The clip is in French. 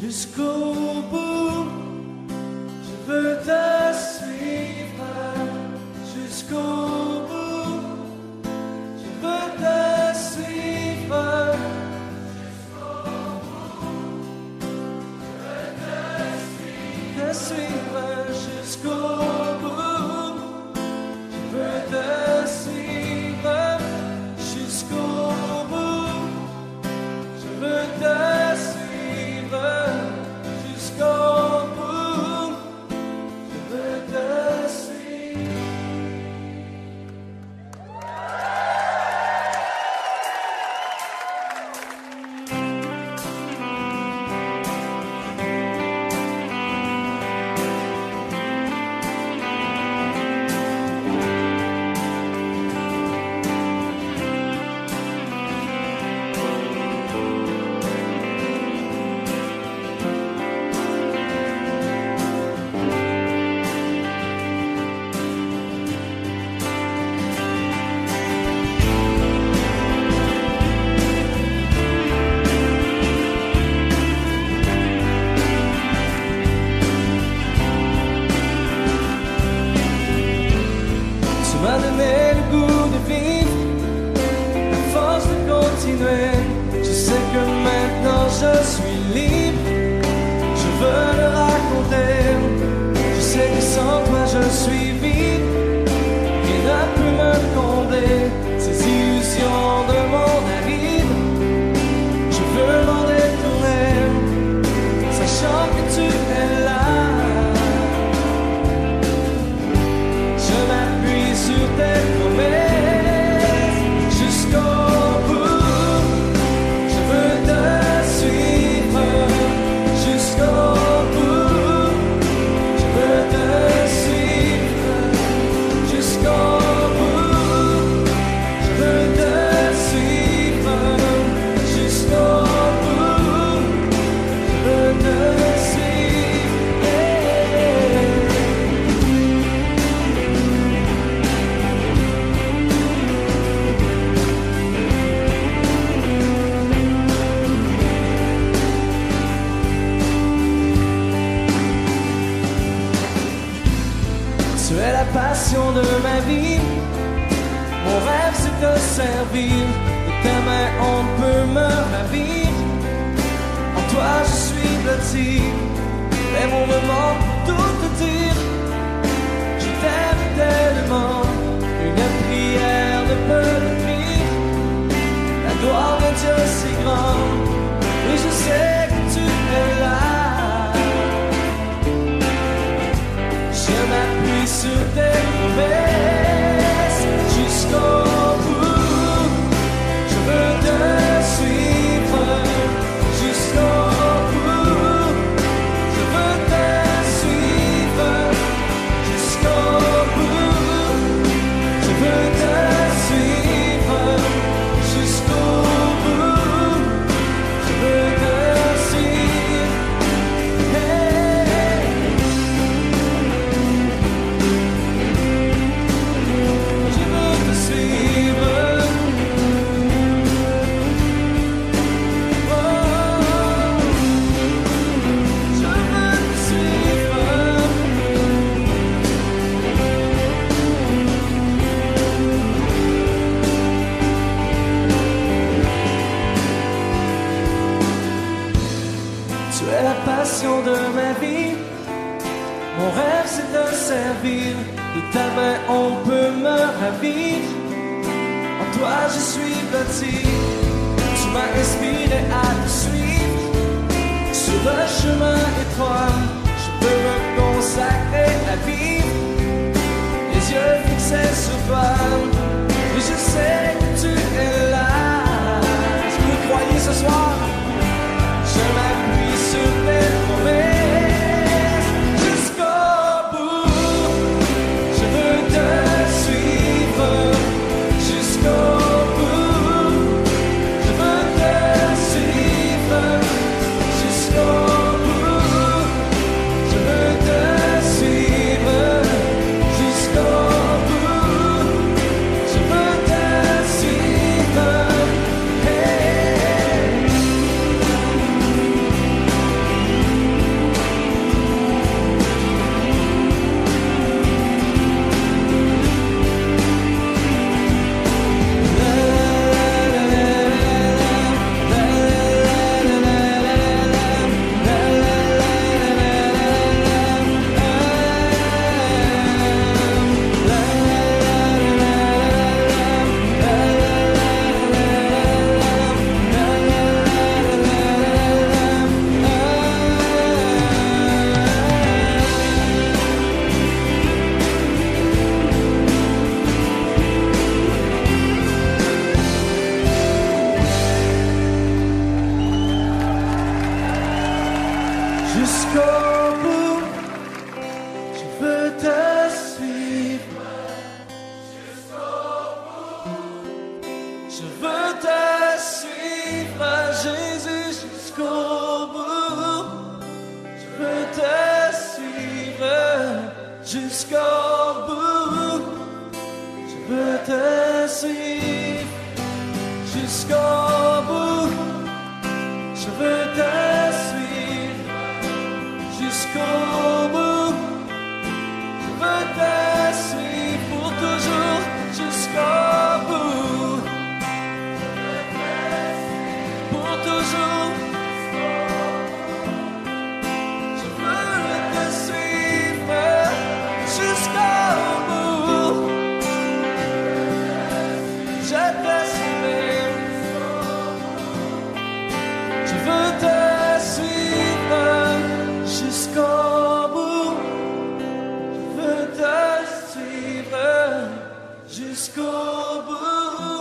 jusqu'au bout. Je veux te suivre jusqu'au bout. Je veux te suivre jusqu'au bout. Je veux te suivre jusqu'au bout. Je veux te suivre jusqu'au bout. Je veux te suivre jusqu'au bout. Je veux te suivre. Tu m'as donné le goût de vivre, la force de continuer. Je sais que maintenant je suis libre, je veux le raconter. Je sais que sans toi je suis vide, rien ne peut me combler ces illusions de mon aride. Je veux m'en détourner, sachant que tu es là. Je m'appuie sur tes promesses jusqu'au bout. Je veux te suivre jusqu'au bout. Je veux te suivre jusqu'au bout. Je veux te suivre jusqu'au bout. Je veux te suivre. Tu es la passion de ma vie. Mon rêve c'est de servir. De ta main on peut me ravir. En toi je suis blotti. Mais mon moment pour tout te dire. Je t'aime tellement. Une prière ne peut le dire. La gloire de Dieu si grande. Oui je sais que tu es là. Je m'appuie sur tes promesses jusqu'au bout. Je veux te suivre jusqu'au bout. Je veux te suivre jusqu'au bout. Je veux te suivre jusqu'au bout. Je veux te suivre. Hey. Je veux te suivre. Oh, je veux te suivre. Tu es la passion de ma vie. Mon rêve c'est de servir. De ta main on peut me ravir. En toi je suis blotti. Tu m'as inspiré à te suivre. Sur le chemin étroit, je peux me consacrer à vivre. Les yeux fixés sur toi. Et je sais que tu es là. Est-ce que vous croyez ce soir? Je m'appuie sur tes promesses jusqu'au bout. Je veux te suivre jusqu'au bout. Je veux te suivre jusqu'au bout. Je veux te suivre jusqu'au bout. veux te suivre. Je veux te suivre, Jésus, jusqu'au bout. Je veux te suivre jusqu'au bout. Je veux te suivre jusqu'au bout. Je veux te suivre jusqu'au bout. Je veux te suivre pour toujours jusqu'au bout. Pour toujours. Je veux te suivre jusqu'au bout. Je te suivrai. Je veux te suivre jusqu'au bout. Je veux te suivre jusqu'au bout.